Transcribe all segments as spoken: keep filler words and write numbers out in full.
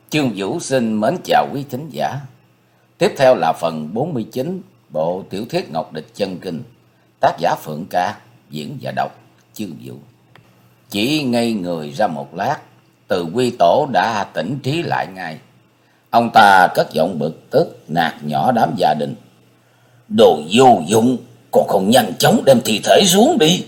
Chương Vũ xin mến chào quý thính giả. Tiếp theo là phần bốn mươi chín bộ tiểu thuyết Ngọc Địch Chân Kinh, tác giả Phượng Ca, diễn và đọc Chương Vũ. Chỉ ngây người ra một lát, Từ Quy Tổ đã tỉnh trí lại ngay. Ông ta cất giọng bực tức nạt nhỏ đám gia đình: "Đồ vô dụng, còn không nhanh chóng đem thi thể xuống đi."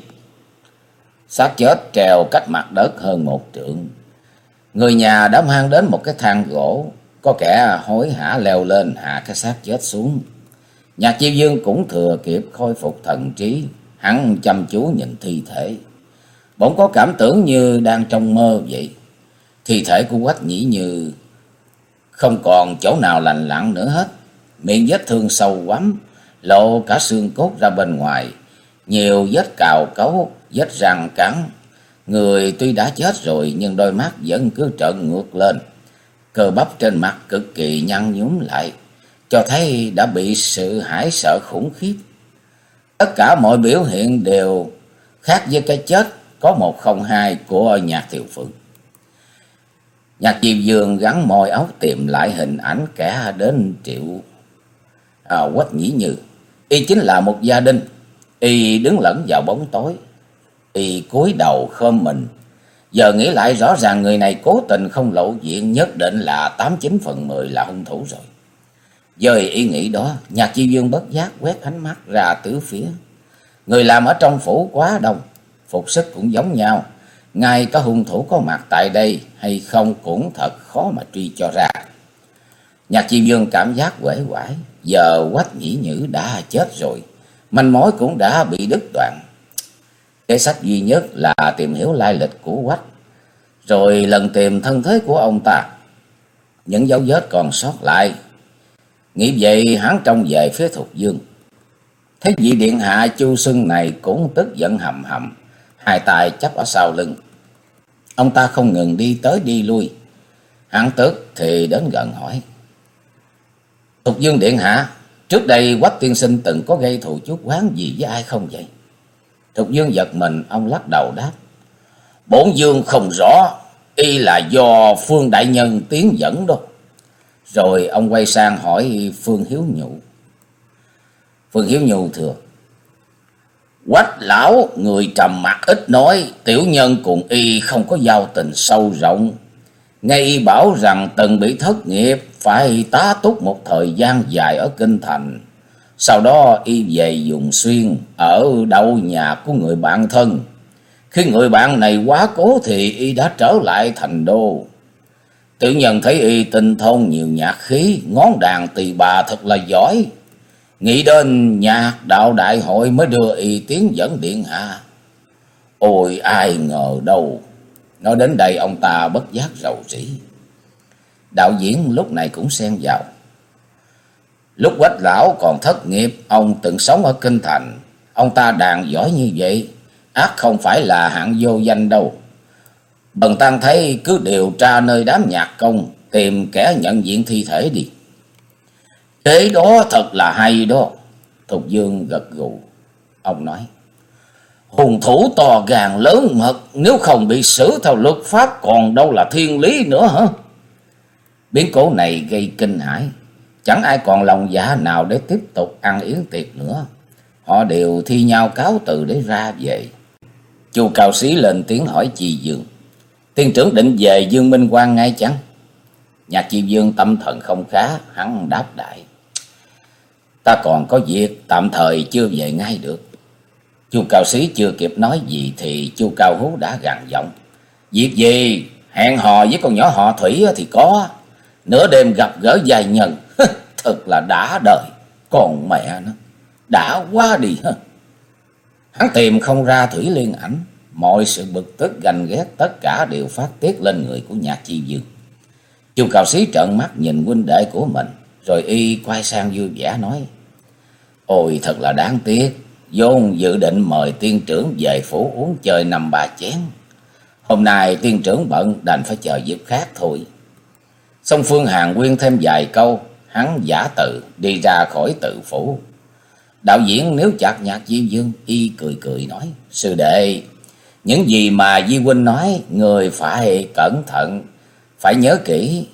Xác chết treo cách mặt đất hơn một trượng. Người nhà đã mang đến một cái thang gỗ, có kẻ hối hả leo lên hạ cái xác chết xuống. Nhạc Chiêu Dương cũng thừa kịp khôi phục thần trí, hắn chăm chú nhìn thi thể, bỗng có cảm tưởng như đang trong mơ vậy. Thi thể của Quách Nhĩ Như không còn chỗ nào lành lặn nữa hết, miệng vết thương sâu quắm, lộ cả xương cốt ra bên ngoài, nhiều vết cào cấu, vết răng cắn. Người tuy đã chết rồi nhưng đôi mắt vẫn cứ trợn ngược lên, cơ bắp trên mặt cực kỳ nhăn nhúm lại, cho thấy đã bị sự hãi sợ khủng khiếp. Tất cả mọi biểu hiện đều khác với cái chết có một không hai của Nhạc Thiều Phượng. Nhạc Diệp Dương gắn môi óc tìm lại hình ảnh kẻ đến triệu à, Quách Nhĩ Như. Y chính là một gia đình. Y đứng lẫn vào bóng tối, y cúi đầu khom mình. Giờ nghĩ lại rõ ràng người này cố tình không lộ diện, nhất định là tám chín phần mười là hung thủ rồi. Với ý nghĩ đó, Nhạc Chi Dương bất giác quét ánh mắt ra tứ phía. Người làm ở trong phủ quá đông, phục sức cũng giống nhau, ngay cả hung thủ có mặt tại đây hay không cũng thật khó mà truy cho ra. Nhạc Chi Dương cảm giác uể oải, giờ Quách Nhĩ Nhữ đã chết rồi, manh mối cũng đã bị đứt đoạn. Kế sách duy nhất là tìm hiểu lai lịch của Quách, rồi lần tìm thân thế của ông ta, những dấu vết còn sót lại. Nghĩ vậy, hắn trông về phía Thục Dương. Thấy vị điện hạ Chu Xuân này cũng tức giận hầm hầm, hai tay chắp ở sau lưng. Ông ta không ngừng đi tới đi lui. Hắn tức thì đến gần hỏi: "Thục Dương điện hạ, trước đây Quách tiên sinh từng có gây thù chuốc oán gì với ai không vậy?" Thục Dương giật mình, ông lắc đầu đáp: "Bổn Dương không rõ, y là do Phương đại nhân tiến dẫn đâu." Rồi ông quay sang hỏi Phương Hiếu Nhụ. Phương Hiếu Nhụ thưa: "Quách lão người trầm mặc ít nói, tiểu nhân cùng y không có giao tình sâu rộng. Nghe y bảo rằng từng bị thất nghiệp, phải tá túc một thời gian dài ở kinh thành. Sau đó y về Dùng Xuyên, ở đâu nhà của người bạn thân. Khi người bạn này quá cố thì y đã trở lại thành đô. Tiểu nhân thấy y tinh thông nhiều nhạc khí, ngón đàn tỳ bà thật là giỏi. Nghĩ đến nhạc đạo đại hội mới đưa y tiến dẫn điện hạ. Ôi ai ngờ đâu." Nói đến đây ông ta bất giác rầu rĩ. Đạo diễn lúc này cũng xen vào: "Lúc Quách lão còn thất nghiệp, ông từng sống ở kinh thành. Ông ta đàn giỏi như vậy, ắt không phải là hạng vô danh đâu. Bần tăng thấy cứ điều tra nơi đám nhạc công, tìm kẻ nhận diện thi thể đi." "Kế đó thật là hay đó." Thục Dương gật gù. Ông nói: "Hung thủ to gan lớn mật, nếu không bị xử theo luật pháp còn đâu là thiên lý nữa hả?" Biến cố này gây kinh hãi, chẳng ai còn lòng dạ nào để tiếp tục ăn yến tiệc nữa. Họ đều thi nhau cáo từ để ra về. Chu Cao Xí lên tiếng hỏi Chi Dương: "Tiên trưởng định về Dương Minh Quan ngay chăng?" Nhạc Chi Dương tâm thần không khá, hắn đáp đại: "Ta còn có việc, tạm thời chưa về ngay được." Chu Cao Xí chưa kịp nói gì thì Chu Cao Hú đã gằn giọng: "Việc gì? Hẹn hò với con nhỏ họ Thủy thì có. Nửa đêm gặp gỡ giai nhân, thật là đã đời. Còn mẹ nó, đã quá đi ha." Hắn tìm không ra Thủy Liên ảnh, mọi sự bực tức ganh ghét tất cả đều phát tiết lên người của Nhạc Chi Dương. Chu Cao Xí trợn mắt nhìn huynh đệ của mình, rồi y quay sang vui vẻ nói: "Ôi thật là đáng tiếc, vốn dự định mời tiên trưởng về phủ uống chơi năm ba chén. Hôm nay tiên trưởng bận đành phải chờ dịp khác thôi." Song Phương Hàn Quyên thêm vài câu, hắn giả từ đi ra khỏi tự phủ. Đạo diễn nếu chặt Nhạc Diêu Dương, y cười cười nói: "Sư đệ, những gì mà Di huynh nói, người phải cẩn thận, phải nhớ kỹ.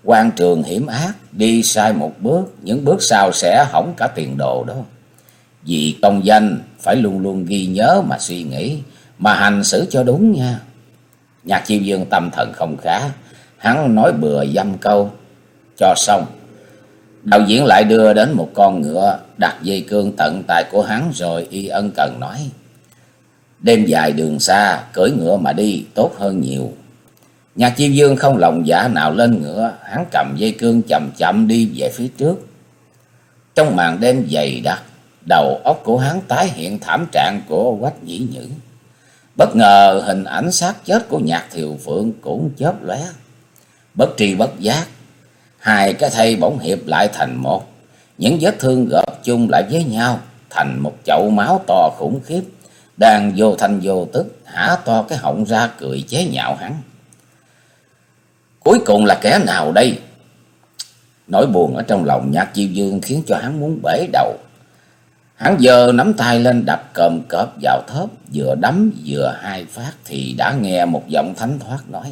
Quan trường hiểm ác, đi sai một bước, những bước sau sẽ hỏng cả tiền đồ đó. Vì công danh phải luôn luôn ghi nhớ mà suy nghĩ, mà hành xử cho đúng nha. Nhạc Chiêu Dương tâm thần không khá, hắn nói bừa dăm câu cho xong. Đạo diễn lại đưa đến một con ngựa, đặt dây cương tận tay của hắn rồi y ân cần nói: đêm dài đường xa, cưỡi ngựa mà đi tốt hơn nhiều. Nhạc Chiêu Dương không lòng dạ nào lên ngựa, hắn cầm dây cương chậm chậm đi về phía trước. Trong màn đêm dày đặc, đầu óc của hắn tái hiện thảm trạng của Quách Nhĩ Nhữ. Bất ngờ hình ảnh xác chết của Nhạc Thiều Phượng cũng chớp lóe. Bất tri bất giác, hai cái thây bỗng hiệp lại thành một. Những vết thương gộp chung lại với nhau thành một chậu máu to khủng khiếp, đang vô thanh vô tức hả to cái họng ra cười chế nhạo hắn. Cuối cùng là kẻ nào đây? Nỗi buồn ở trong lòng Nhạc Chiêu Dương khiến cho hắn muốn bể đầu. Hắn giơ nắm tay lên đập cồm cọp vào thớp, vừa đấm vừa hai phát thì đã nghe một giọng thánh thoát nói: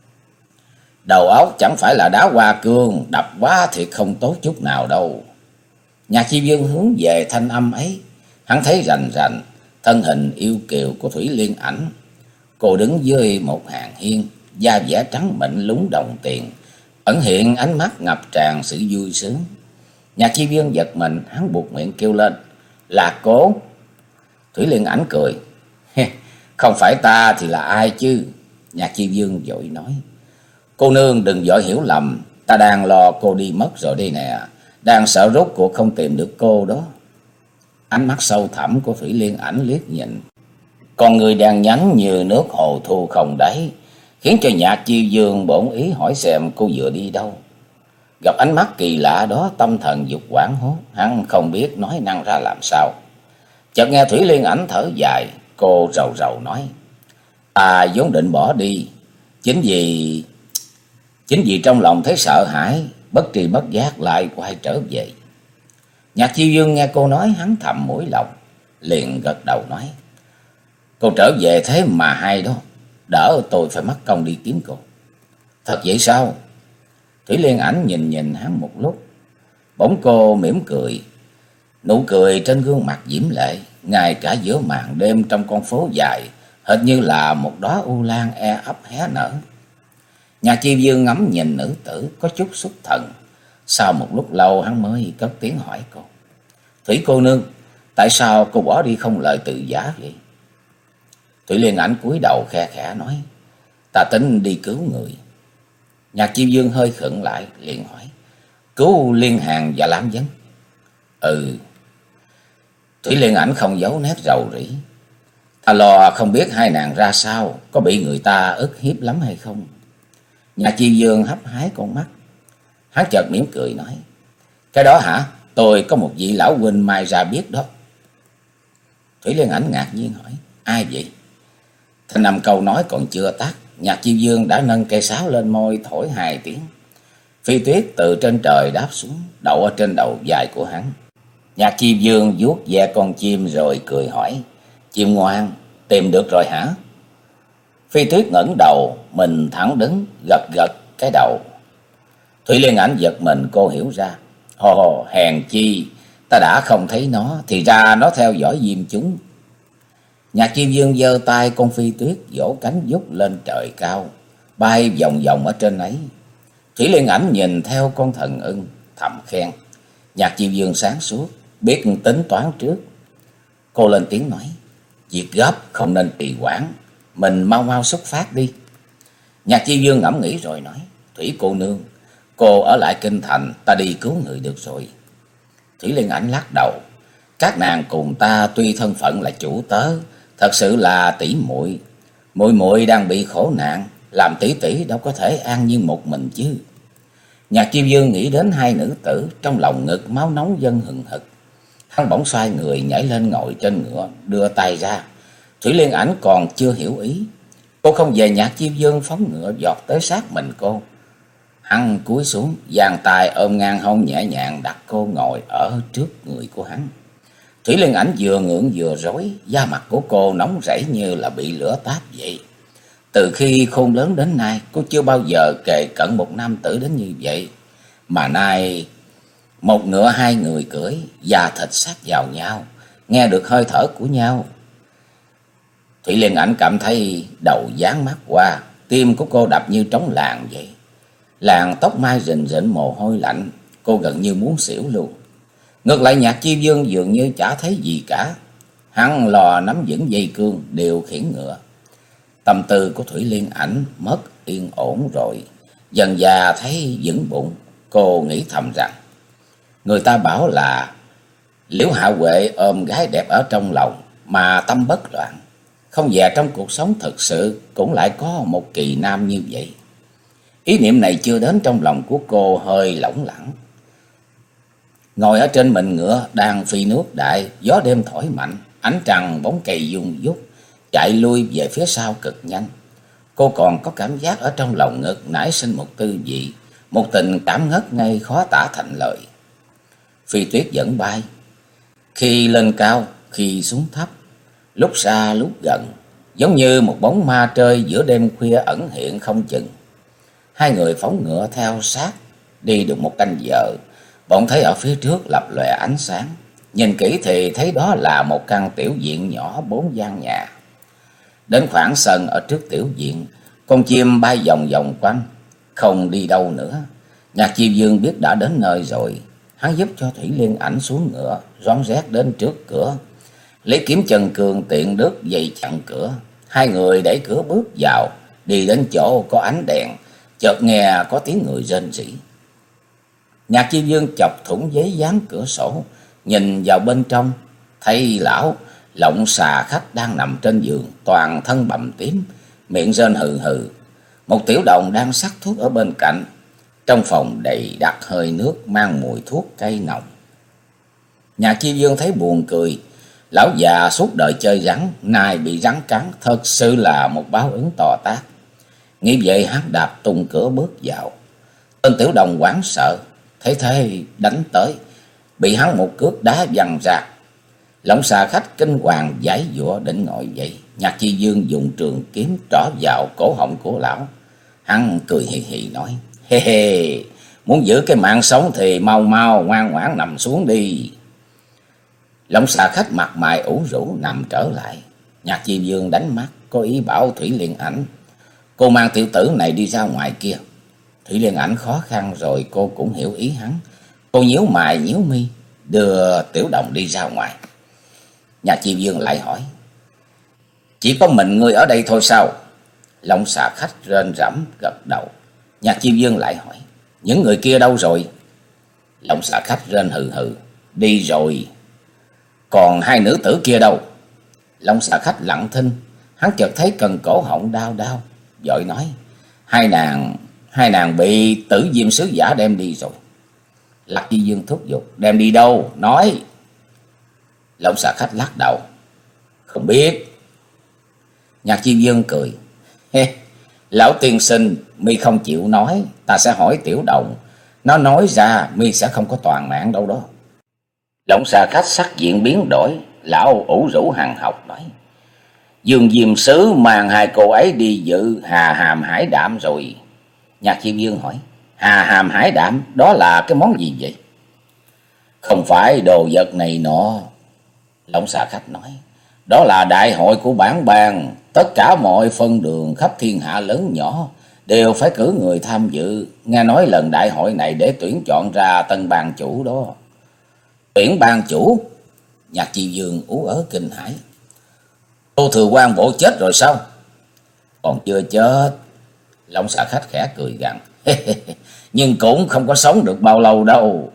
đầu óc chẳng phải là đá hoa cương, đập quá thiệt không tốt chút nào đâu. Nhạc Chiêu Dương hướng về thanh âm ấy, hắn thấy rành rành thân hình yêu kiều của Thủy Liên Ảnh. Cô đứng dưới một hàng hiên, da dẻ trắng mịn lúng đồng tiền, ẩn hiện ánh mắt ngập tràn sự vui sướng. Nhạc Chiêu Dương giật mình, hắn buột miệng kêu lên: là cô? Thủy Liên Ảnh cười: không phải ta thì là ai chứ? Nhạc Chiêu Dương vội nói: cô nương đừng vội hiểu lầm, ta đang lo cô đi mất rồi đây nè, đang sợ rốt cuộc không tìm được cô đó. Ánh mắt sâu thẳm của Thủy Liên Ảnh liếc nhìn, con người đang nhánh như nước hồ thu không đáy, khiến cho Nhạc Chiêu Dương bổn ý hỏi xem cô vừa đi đâu. Gặp ánh mắt kỳ lạ đó, tâm thần dục hoảng hốt, hắn không biết nói năng ra làm sao. Chợt nghe Thủy Liên Ảnh thở dài, cô rầu rầu nói: ta vốn định bỏ đi, chính vì chính vì trong lòng thấy sợ hãi, bất tri bất giác lại quay trở về. Nhạc Chiêu Dương nghe cô nói, hắn thầm mũi lòng, liền gật đầu nói: cô trở về thế mà hay đó, đỡ tôi phải mất công đi kiếm cô. Thật vậy sao? Thủy Liên Ảnh nhìn nhìn hắn một lúc, bỗng cô mỉm cười, nụ cười trên gương mặt diễm lệ, ngay cả giữa màn đêm trong con phố dài, hệt như là một đóa u lan e ấp hé nở. Nhạc Chiêu Dương ngắm nhìn nữ tử có chút xuất thần, sau một lúc lâu hắn mới cất tiếng hỏi cô: Thủy cô nương, tại sao cô bỏ đi không lời từ giả vậy? Thủy Liên Ảnh cúi đầu khe khẽ nói: ta tính đi cứu người. Nhạc Chiêu Dương hơi khựng lại, liền hỏi: cứu Liên Hàn và Lam Vấn? Ừ. Thủy Liên Ảnh không giấu nét rầu rĩ: ta lo không biết hai nàng ra sao, có bị người ta ức hiếp lắm hay không. Nhạc Chiêu Dương hấp hái con mắt, hắn chợt mỉm cười nói: cái đó hả? Tôi có một vị lão huynh mai ra biết đó. Thủy Liên Ảnh ngạc nhiên hỏi: ai vậy? Thanh năm câu nói còn chưa tắt, Nhạc Chiêu Dương đã nâng cây sáo lên môi thổi hai tiếng. Phi tuyết từ trên trời đáp xuống, đậu ở trên đầu dài của hắn. Nhạc Chiêu Dương vuốt ve con chim rồi cười hỏi: chim ngoan, tìm được rồi hả? Phi tuyết ngẩng đầu, mình thẳng đứng, gật gật cái đầu. Thủy Liên Ảnh giật mình, cô hiểu ra: hồ hồ, hèn chi ta đã không thấy nó, thì ra nó theo dõi Diêm chúng. Nhạc Chiêu Dương giơ tay con phi tuyết, vỗ cánh vút lên trời cao, bay vòng vòng ở trên ấy. Thủy Liên Ảnh nhìn theo con thần ưng, thầm khen: Nhạc Chiêu Dương sáng suốt, biết tính toán trước. Cô lên tiếng nói: việc gấp không nên trì hoãn, mình mau mau xuất phát đi. Nhạc Chiêu Dương ngẫm nghĩ rồi nói: Thủy cô nương, cô ở lại kinh thành, ta đi cứu người được rồi. Thủy Liên Ảnh lắc đầu: các nàng cùng ta tuy thân phận là chủ tớ, thật sự là tỷ muội. Muội muội đang bị khổ nạn, làm tỷ tỷ đâu có thể an nhiên một mình chứ. Nhạc Chiêu Dương nghĩ đến hai nữ tử, trong lòng ngực máu nóng dâng hừng hực. Hắn bỗng xoay người nhảy lên ngồi trên ngựa, đưa tay ra. Thủy Liên Ảnh còn chưa hiểu ý, cô không về, Nhạc Chiêu Dương phóng ngựa giọt tới sát mình cô. Hắn cúi xuống, giang tay ôm ngang hông nhẹ nhàng đặt cô ngồi ở trước người của hắn. Thủy Liên Ảnh vừa ngượng vừa rối, da mặt của cô nóng rẫy như là bị lửa táp vậy. Từ khi khôn lớn đến nay, cô chưa bao giờ kề cận một nam tử đến như vậy. Mà nay, một ngựa hai người cưỡi, da thịt sát vào nhau, nghe được hơi thở của nhau. Thủy Liên Ảnh cảm thấy đầu dán mắt qua, tim của cô đập như trống làng vậy. Làn tóc mai rình rịnh mồ hôi lạnh, cô gần như muốn xỉu luôn. Ngược lại Nhạc Chi Dương dường như chả thấy gì cả. Hắn lò nắm vững dây cương, điều khiển ngựa. Tâm tư của Thủy Liên Ảnh mất yên ổn rồi. Dần dà thấy vững bụng, cô nghĩ thầm rằng người ta bảo là Liễu Hạ Huệ ôm gái đẹp ở trong lòng mà tâm bất loạn. Không dè trong cuộc sống thực sự cũng lại có một kỳ nam như vậy. Ý niệm này chưa đến trong lòng của cô hơi lỏng lẳng. Ngồi ở trên mình ngựa đang phi nước đại, gió đêm thổi mạnh, ánh trăng bóng cây dung dút, chạy lui về phía sau cực nhanh. Cô còn có cảm giác ở trong lòng ngực nảy sinh một tư vị, một tình cảm ngất ngây khó tả thành lời. Phi tuyết vẫn bay, khi lên cao, khi xuống thấp, lúc xa lúc gần, giống như một bóng ma trơi giữa đêm khuya ẩn hiện không chừng. Hai người phóng ngựa theo sát, đi được một canh giờ, bỗng thấy ở phía trước lập lòe ánh sáng. Nhìn kỹ thì thấy đó là một căn tiểu viện nhỏ bốn gian nhà. Đến khoảng sân ở trước tiểu viện, con chim bay vòng vòng quanh, không đi đâu nữa. Nhạc Chi Dương biết đã đến nơi rồi, hắn giúp cho Thủy Liên Ảnh xuống ngựa, rón rét đến trước cửa, lấy kiếm chân cương tiện đứt dây chặn cửa. Hai người đẩy cửa bước vào, đi đến chỗ có ánh đèn, chợt nghe có tiếng người rên rỉ. Nhạc Chi Dương chọc thủng giấy dán cửa sổ, nhìn vào bên trong, thấy lão Lộng Xà Khách đang nằm trên giường, toàn thân bầm tím, miệng rên hừ hừ. Một tiểu đồng đang sắc thuốc ở bên cạnh. Trong phòng đầy đặc hơi nước mang mùi thuốc cây nồng. Nhạc Chi Dương thấy buồn cười. Lão già suốt đời chơi rắn, nay bị rắn cắn, thật sự là một báo ứng to tát. Nghĩ vậy hắn đạp tung cửa bước vào. Tên tiểu đồng hoảng sợ, thấy thế đánh tới, bị hắn một cước đá văng ra. Lộng Xà Khách kinh hoàng giãy giụa định ngồi dậy. Nhạc Chi Dương dùng trường kiếm trỏ vào cổ họng của lão. Hắn cười hì hì nói: Hê hê, muốn giữ cái mạng sống thì mau mau ngoan ngoãn nằm xuống đi. Lộng Xà Khách mặt mày ủ rũ nằm trở lại. Nhạc Chi Dương đánh mắt, có ý bảo Thủy Liên Ảnh: Cô mang tiểu tử này đi ra ngoài kia. Thủy Liên Ảnh khó khăn rồi cô cũng hiểu ý hắn. Cô nhíu mày nhíu mi, đưa tiểu đồng đi ra ngoài. Nhạc Chi Dương lại hỏi: Chỉ có mình ngươi ở đây thôi sao? Lộng Xà Khách rên rẫm gật đầu. Nhạc Chi Dương lại hỏi: Những người kia đâu rồi? Lộng Xà Khách rên hừ hừ: Đi rồi. Còn hai nữ tử kia đâu? Lộng Xà Khách lặng thinh, hắn chợt thấy cần cổ họng đau đau, vội nói: Hai nàng, hai nàng bị Tử Diêm sứ giả đem đi rồi. Lạc Chi Dương thúc giục: Đem đi đâu? Nói. Lộng Xà Khách lắc đầu: Không biết. Nhạc Chi Dương cười: Hê, lão tiên sinh, mi không chịu nói, ta sẽ hỏi tiểu đồng. Nó nói ra mi sẽ không có toàn mạng đâu đó. Lộng Xà Khách sắc diện biến đổi, lão ủ rũ hằn học nói: Dương Diêm sứ mang hai cô ấy đi dự Hà Hàm Hải Đạm rồi. Nhạc Chi Dương hỏi: Hà Hàm Hải Đạm đó là cái món gì vậy? Không phải đồ vật này nọ. Lộng Xà Khách nói: Đó là đại hội của bản bang, tất cả mọi phân đường khắp thiên hạ lớn nhỏ đều phải cử người tham dự. Nghe nói lần đại hội này để tuyển chọn ra tân bang chủ đó. Tuyển bang chủ? Nhạc Chi Dương ú ớ kinh hãi: Tô Thừa Quan bộ chết rồi sao? Còn chưa chết. Lộng Xà Khách khẽ cười gằn: Nhưng cũng không có sống được bao lâu đâu.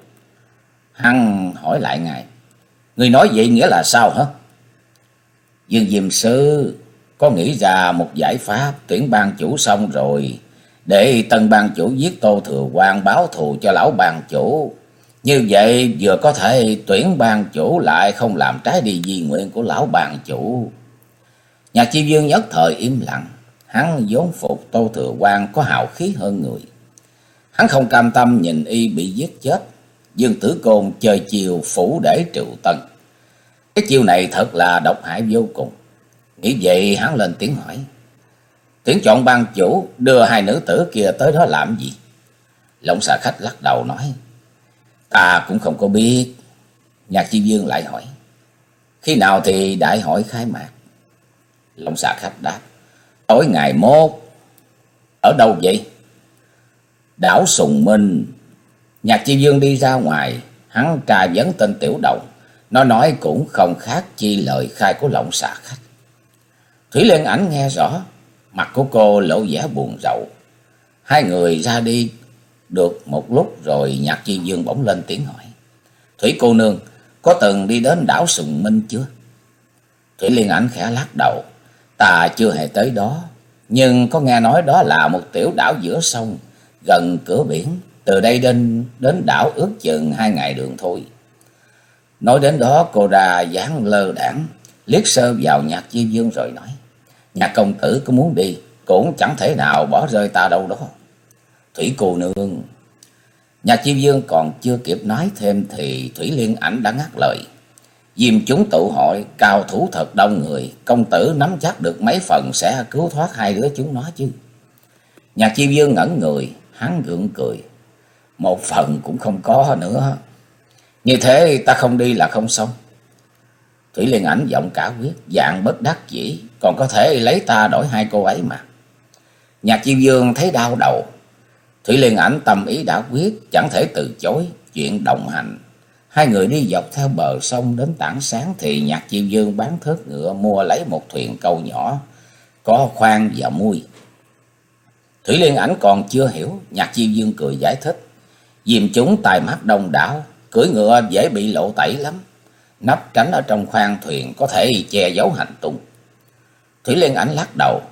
Hắn hỏi lại ngài: Người nói vậy nghĩa là sao hả? Dương Diêm sứ có nghĩ ra một giải pháp tuyển ban chủ xong rồi, để tân ban chủ giết Tô Thừa Quan báo thù cho lão ban chủ. Như vậy vừa có thể tuyển ban chủ lại không làm trái đi di nguyện của lão ban chủ. Nhạc Chi Dương nhất thời im lặng. Hắn vốn phục Tô Thừa Quan có hào khí hơn người. Hắn không cam tâm nhìn y bị giết chết. Dương Tử Côn chơi chiều phủ để trừ tân. Cái chiêu này thật là độc hại vô cùng. Nghĩ vậy hắn lên tiếng hỏi: Tuyển chọn ban chủ đưa hai nữ tử kia tới đó làm gì? Lộng Xà Khách lắc đầu nói, ta cũng không có biết. Nhạc Chi Dương lại hỏi, khi nào thì đại hội khai mạc? Lộng Xà Khách đáp, tối ngày mốt. Ở đâu vậy? Đảo Sùng Minh. Nhạc Chi Dương đi ra ngoài, hắn tra vấn tên tiểu đồng. Nó nói cũng không khác chi lời khai của Lộng Xà Khách. Thủy Liên Ảnh nghe rõ, mặt của cô lộ vẻ buồn rầu. Hai người ra đi được một lúc rồi Nhạc Chi Dương bỗng lên tiếng hỏi, Thủy cô nương có từng đi đến đảo Sùng Minh chưa? Thủy Liên Ảnh khẽ lắc đầu, ta chưa hề tới đó, nhưng có nghe nói đó là một tiểu đảo giữa sông, gần cửa biển. Từ đây đến đến đảo ước chừng hai ngày đường thôi. Nói đến đó cô ra dáng lơ đãng, liếc sơ vào Nhạc Chi Dương rồi nói, Nhạc công tử có muốn đi cũng chẳng thể nào bỏ rơi ta đâu đó. Thủy cô nương. Nhạc Chi Dương còn chưa kịp nói thêm thì Thủy Liên Ảnh đã ngắt lời, Diêm chúng tụ hội, cao thủ thật đông người, công tử nắm chắc được mấy phần sẽ cứu thoát hai đứa chúng nó chứ? Nhạc Chi Dương ngẩn người, hắn gượng cười, một phần cũng không có nữa. Như thế ta không đi là không xong. Thủy Liên Ảnh giọng cả quyết, dạng bất đắc dĩ, còn có thể lấy ta đổi hai cô ấy mà. Nhạc Chi Dương thấy đau đầu. Thủy Liên Ảnh tâm ý đã quyết, chẳng thể từ chối chuyện đồng hành. Hai người đi dọc theo bờ sông đến tảng sáng thì Nhạc Chi Dương bán thớt ngựa mua lấy một thuyền câu nhỏ, có khoang và mui. Thủy Liên Ảnh còn chưa hiểu, Nhạc Chi Dương cười giải thích, Diêm chúng tài mắt đông đảo, cưỡi ngựa dễ bị lộ tẩy lắm. Nấp tránh ở trong khoang thuyền có thể che giấu hành tung. Thủy Liên Ảnh lắc đầu,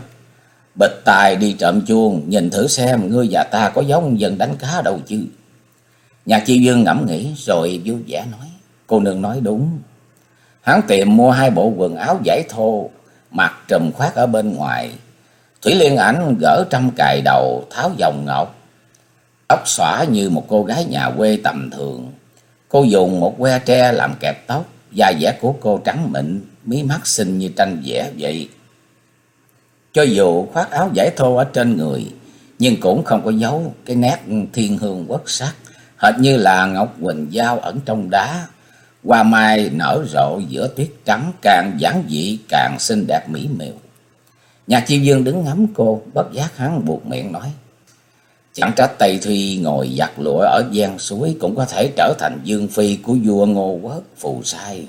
bịch tài đi trộm chuông, nhìn thử xem ngươi và ta có giống dân đánh cá đâu chứ. Nhạc Chi Dương ngẫm nghĩ rồi vui vẻ nói, cô nương nói đúng. Hắn tìm mua hai bộ quần áo vải thô, mặc trùm khoác ở bên ngoài. Thủy Liên Ảnh gỡ trăm cài đầu, tháo vòng ngọc, tóc xõa như một cô gái nhà quê tầm thường. Cô dùng một que tre làm kẹp tóc, da dẻ của cô trắng mịn, mí mắt xinh như tranh vẽ vậy. Cho dù khoác áo vải thô ở trên người, nhưng cũng không có giấu cái nét thiên hương quốc sắc, hệt như là ngọc quỳnh giao ẩn trong đá. Hoa mai nở rộ giữa tuyết trắng, càng giản dị càng xinh đẹp mỹ miều. Nhạc Chi Dương đứng ngắm cô, bất giác hắn buột miệng nói, chẳng trách Tây Thuy ngồi giặt lụa ở gian suối cũng có thể trở thành dương phi của vua Ngô Quốc phù sai.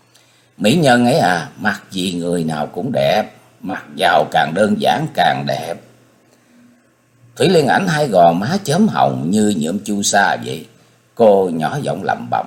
Mỹ nhân ấy à, mặc gì người nào cũng đẹp, mặc vào càng đơn giản càng đẹp. Thủy Liên Ảnh hai gò má chớm hồng như nhuộm chu sa vậy. Cô nhỏ giọng lẩm bẩm,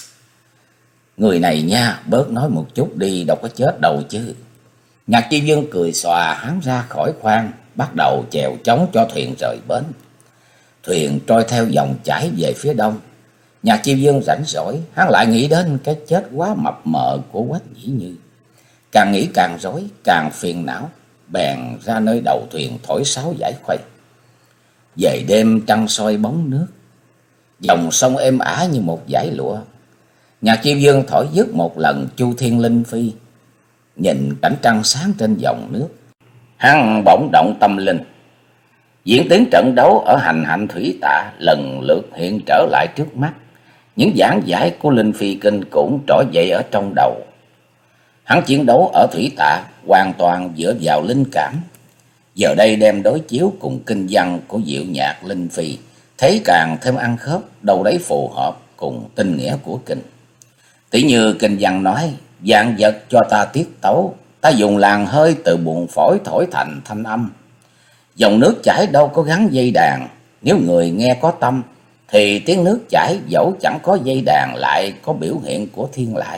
người này nha, bớt nói một chút đi, đâu có chết đâu chứ. Nhạc Chi Dương cười xòa, hắn ra khỏi khoang, bắt đầu chèo chống cho thuyền rời bến. Thuyền trôi theo dòng chảy về phía đông. Nhạc Chi Dương rảnh rỗi, hắn lại nghĩ đến cái chết quá mập mờ của Quách Nhĩ Như. Càng nghĩ càng rối, càng phiền não, bèn ra nơi đầu thuyền thổi sáo giải khuây. Về đêm trăng soi bóng nước, dòng sông êm ả như một dải lụa. Nhạc Chi Dương thổi dứt một lần Chu Thiên Linh Phi, nhìn cảnh trăng sáng trên dòng nước, hắn bỗng động tâm linh. Diễn tiến trận đấu ở hành hạnh thủy tạ lần lượt hiện trở lại trước mắt. Những giảng giải của Linh Phi Kinh cũng trỗi dậy ở trong đầu. Hắn chiến đấu ở thủy tạ hoàn toàn dựa vào linh cảm. Giờ đây đem đối chiếu cùng kinh văn của diệu nhạc Linh Phi, thấy càng thêm ăn khớp, đâu đấy phù hợp cùng tinh nghĩa của kinh. Tỷ như kinh văn nói, vạn vật cho ta tiết tấu, ta dùng làn hơi từ buồng phổi thổi thành thanh âm. Dòng nước chảy đâu có gắn dây đàn, nếu người nghe có tâm thì tiếng nước chảy dẫu chẳng có dây đàn lại có biểu hiện của thiên lại.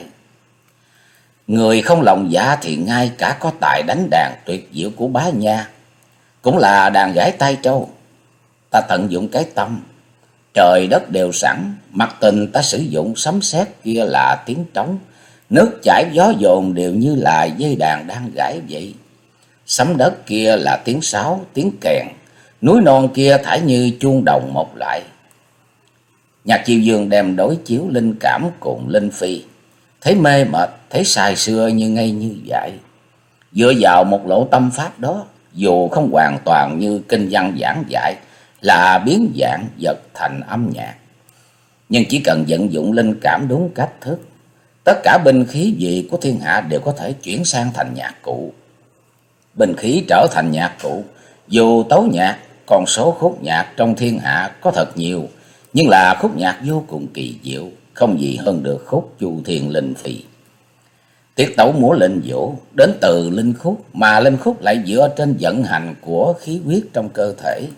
Người không lòng dạ thì ngay cả có tài đánh đàn tuyệt diệu của Bá Nha, cũng là đàn gãi tay trâu. Ta tận dụng cái tâm, trời đất đều sẵn, mặc tình ta sử dụng sấm sét kia là tiếng trống, nước chảy gió dồn đều như là dây đàn đang gãi vậy. Sấm đất kia là tiếng sáo, tiếng kèn, núi non kia thải như chuông đồng một lại. Nhạc Chi Dương đem đối chiếu linh cảm cùng Linh Phi, thấy mê mệt, thấy sai xưa như ngay như vậy. Dựa vào một lộ tâm pháp đó, dù không hoàn toàn như kinh văn giảng dạy là biến dạng vật thành âm nhạc, nhưng chỉ cần vận dụng linh cảm đúng cách thức, tất cả binh khí gì của thiên hạ đều có thể chuyển sang thành nhạc cụ. Binh khí trở thành nhạc cụ, dù tấu nhạc, con số khúc nhạc trong thiên hạ có thật nhiều, nhưng là khúc nhạc vô cùng kỳ diệu, không gì hơn được khúc Chu Thiên Linh Phi. Tiết tấu múa linh vũ đến từ linh khúc, mà linh khúc lại dựa trên vận hành của khí huyết trong cơ thể.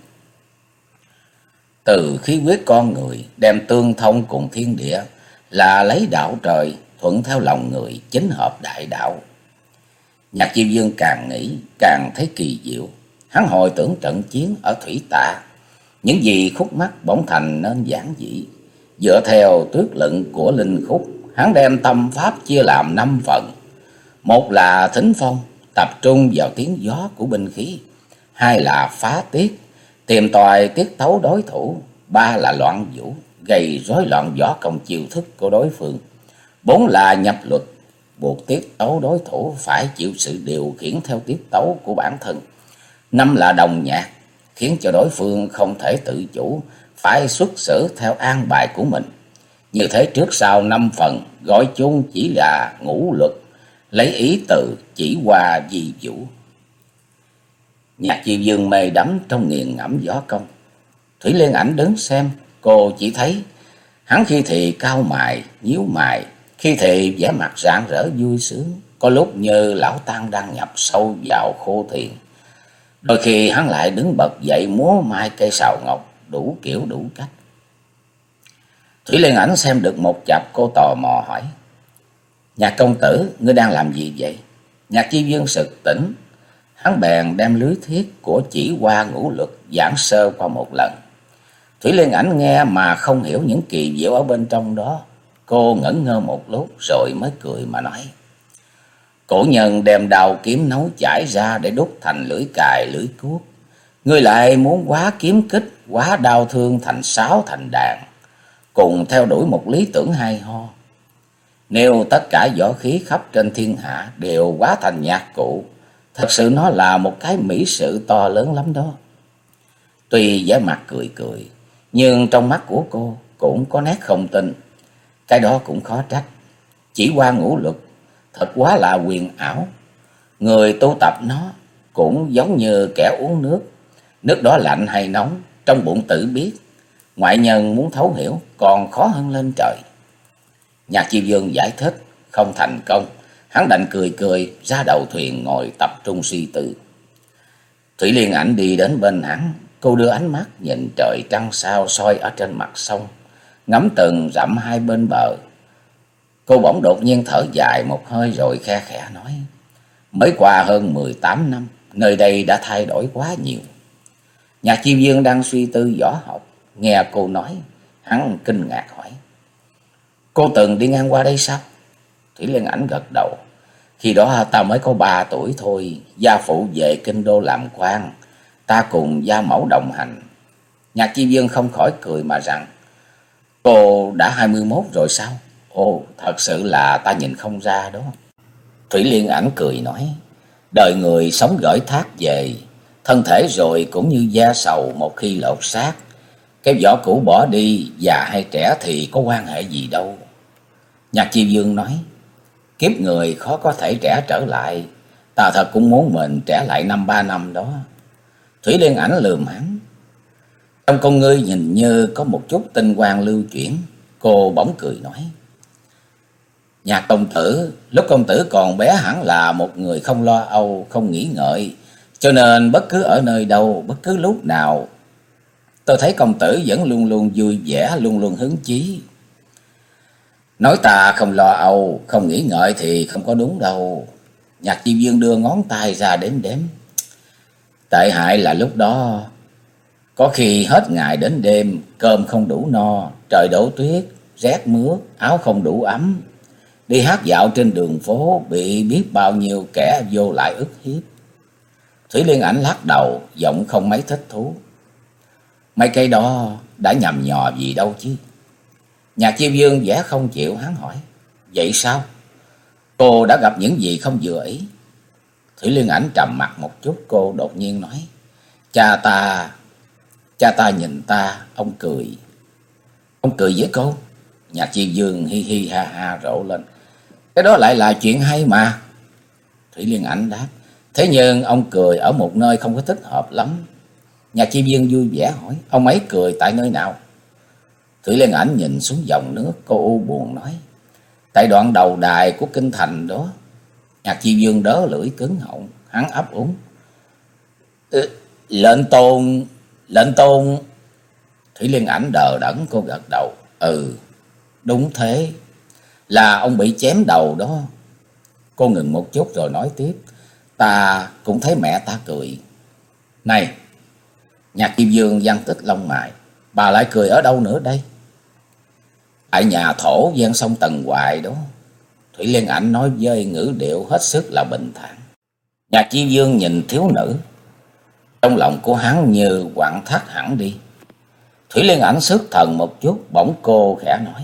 Từ khí huyết con người đem tương thông cùng thiên địa, là lấy đạo trời thuận theo lòng người, chính hợp đại đạo. Nhạc Chiêu Dương càng nghĩ càng thấy kỳ diệu. Hắn hồi tưởng trận chiến ở Thủy Tạ, những gì khúc mắc bỗng thành nên giản dị. Dựa theo tước lệnh của linh khúc, hắn đem tâm pháp chia làm năm phần. Một là thính phong, tập trung vào tiếng gió của binh khí. Hai là phá tiết, tìm tòi tiết tấu đối thủ. Ba là loạn vũ, gây rối loạn võ công chiêu thức của đối phương. Bốn là nhập luật, buộc tiết tấu đối thủ phải chịu sự điều khiển theo tiết tấu của bản thân. Năm là đồng nhạc, khiến cho đối phương không thể tự chủ, phải xuất xử theo an bài của mình. Như thế trước sau năm phần, gọi chung chỉ là ngũ luật, lấy ý từ chỉ qua di vũ. Nhạc Chiêu Dương mê đắm trong nghiền ngẫm võ công. Thủy Liên Ảnh đứng xem, cô chỉ thấy hắn khi thì cau mày, nhíu mày, khi thì vẻ mặt rạng rỡ vui sướng, có lúc như lão tăng đang nhập sâu vào khô thiền. Đôi khi hắn lại đứng bật dậy múa mai cây sào ngọc, đủ kiểu đủ cách. Thủy Liên Ảnh xem được một chập, cô tò mò hỏi: Nhạc công tử, ngươi đang làm gì vậy? Nhạc Chi Dương sực tỉnh, hắn bèn đem lưới thiết của chỉ hoa ngũ luật giảng sơ qua một lần. Thủy Liên Ảnh nghe mà không hiểu những kỳ diệu ở bên trong đó. Cô ngẩn ngơ một lúc rồi mới cười mà nói: Cổ nhân đem đào kiếm nấu chải ra để đúc thành lưỡi cài lưỡi cuốc. Ngươi lại muốn quá kiếm kích, quá đao thương thành sáo thành đàn, cùng theo đuổi một lý tưởng hay ho. Nếu tất cả võ khí khắp trên thiên hạ đều hóa thành nhạc cụ, thật sự nó là một cái mỹ sự to lớn lắm đó. Tuy vẻ mặt cười cười, nhưng trong mắt của cô cũng có nét không tin. Cái đó cũng khó trách. Chỉ qua ngũ luật thật quá là huyền ảo. Người tu tập nó cũng giống như kẻ uống nước. Nước đó lạnh hay nóng, trong bụng tự biết. Ngoại nhân muốn thấu hiểu còn khó hơn lên trời. Nhạc Chiêu Dương giải thích không thành công, hắn đành cười cười ra đầu thuyền ngồi tập trung suy tư. Thủy Liên Ảnh đi đến bên hắn, cô đưa ánh mắt nhìn trời trăng sao soi ở trên mặt sông, ngắm từng dặm hai bên bờ. Cô bỗng đột nhiên thở dài một hơi rồi khe khẽ nói: Mới qua hơn mười tám năm, nơi đây đã thay đổi quá nhiều. Nhạc Chiêu Dương đang suy tư võ học, nghe cô nói, hắn kinh ngạc hỏi: Cô từng đi ngang qua đây sao? Thủy Liên Ảnh gật đầu. Khi đó ta mới có ba tuổi thôi, gia phụ về kinh đô làm quan, ta cùng gia mẫu đồng hành. Nhạc Chi Dương không khỏi cười mà rằng: Cô đã hai mươi mốt rồi sao? Ồ, thật sự là ta nhìn không ra đó. Thủy Liên Ảnh cười nói: Đời người sống gửi thác về, thân thể rồi cũng như da sầu một khi lột xác. Cái vỏ cũ bỏ đi, già hay trẻ thì có quan hệ gì đâu. Nhạc Chi Dương nói: Kiếp người khó có thể trẻ trở lại, ta thật cũng muốn mình trẻ lại năm ba năm đó. Thủy Liên Ảnh lườm hắn. Trong con ngươi nhìn như có một chút tinh quang lưu chuyển. Cô bỗng cười nói: Nhạc công tử, lúc công tử còn bé hẳn là một người không lo âu, không nghĩ ngợi, cho nên bất cứ ở nơi đâu, bất cứ lúc nào, tôi thấy công tử vẫn luôn luôn vui vẻ, luôn luôn hứng chí. Nói ta không lo âu, không nghĩ ngợi thì không có đúng đâu. Nhạc Chiêu Dương đưa ngón tay ra đếm đếm. Tệ hại là lúc đó, có khi hết ngày đến đêm, cơm không đủ no, trời đổ tuyết, rét mướt, áo không đủ ấm. Đi hát dạo trên đường phố, bị biết bao nhiêu kẻ vô lại ức hiếp. Thủy Liên Ảnh lắc đầu, giọng không mấy thích thú. Mấy cái đó đã nhầm nhò gì đâu chứ. Nhạc Chiêu Dương vẻ không chịu, hắn hỏi: Vậy sao? Cô đã gặp những gì không vừa ý? Thủy Liên Ảnh trầm mặt một chút, cô đột nhiên nói: Cha ta, cha ta nhìn ta, ông cười. Ông cười với cô? Nhạc Chi Dương hi hi ha ha rộ lên: Cái đó lại là chuyện hay mà. Thủy Liên Ảnh đáp: Thế nhưng ông cười ở một nơi không có thích hợp lắm. Nhạc Chi Dương vui vẻ hỏi: Ông ấy cười tại nơi nào? Thủy Liên Ảnh nhìn xuống dòng nước, cô u buồn nói: Tại đoạn đầu đài của kinh thành đó. Nhạc Chi Dương đớ lưỡi cứng họng, hắn ấp úng: ừ, Lệnh tôn, lệnh tôn. Thủy Liên Ảnh đờ đẫn, cô gật đầu: Ừ, đúng thế, là ông bị chém đầu đó. Cô ngừng một chút rồi nói tiếp: Ta cũng thấy mẹ ta cười. Này! Nhạc Chi Dương giăng tích lông mày: Bà lại cười ở đâu nữa đây? Tại nhà thổ ven sông Tần Hoài đó. Thủy Liên Ảnh nói với ngữ điệu hết sức là bình thản. Nhạc Chi Dương nhìn thiếu nữ, trong lòng của hắn như quặn thắt hẳn đi. Thủy Liên Ảnh sức thần một chút, bỗng cô khẽ nói: